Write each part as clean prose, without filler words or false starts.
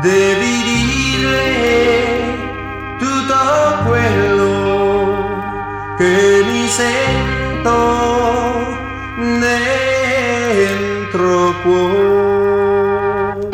devi dire tutto quello che mi sento dentro cuore.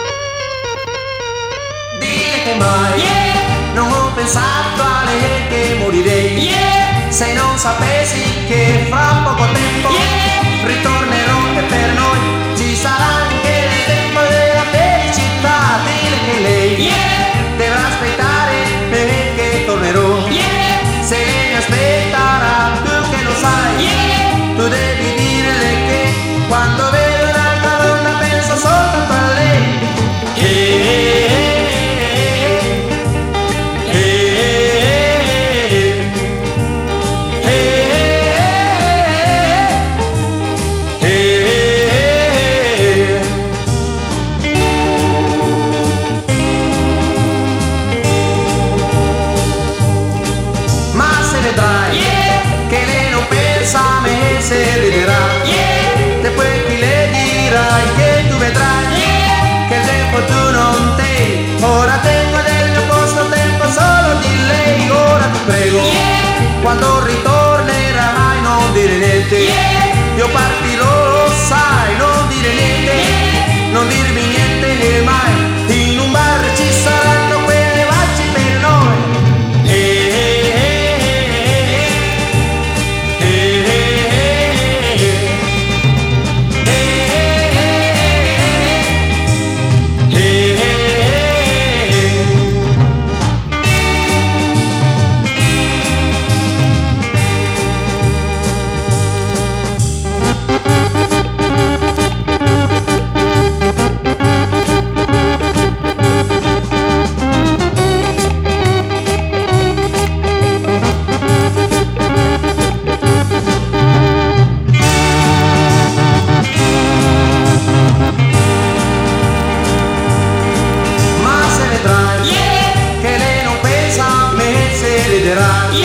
Dire che mai non ho pensato a lei, che morirei se non sapessi che fra poco tempo ritornerò e per noi ci sarà anche il tempo della felicità. Dire che lei dovrà aspettare perché tornerò. Se lei mi aspetterà, tu che lo sai, tu devi dirle che quando vedo un'altra donna penso soltanto a lei. Che lei non pensa a me, se riderà e poi chi le dirai che tu vedrai che il tempo tu non te. Ora tengo del mio posto tempo solo di lei. Ora ti prego, quando ritornerai non dire niente, io partirò, lo sai, non dire niente, non dirmi niente mai. In un bar ci saranno quelle baci per noi. Che lei non pensa a me, se riderà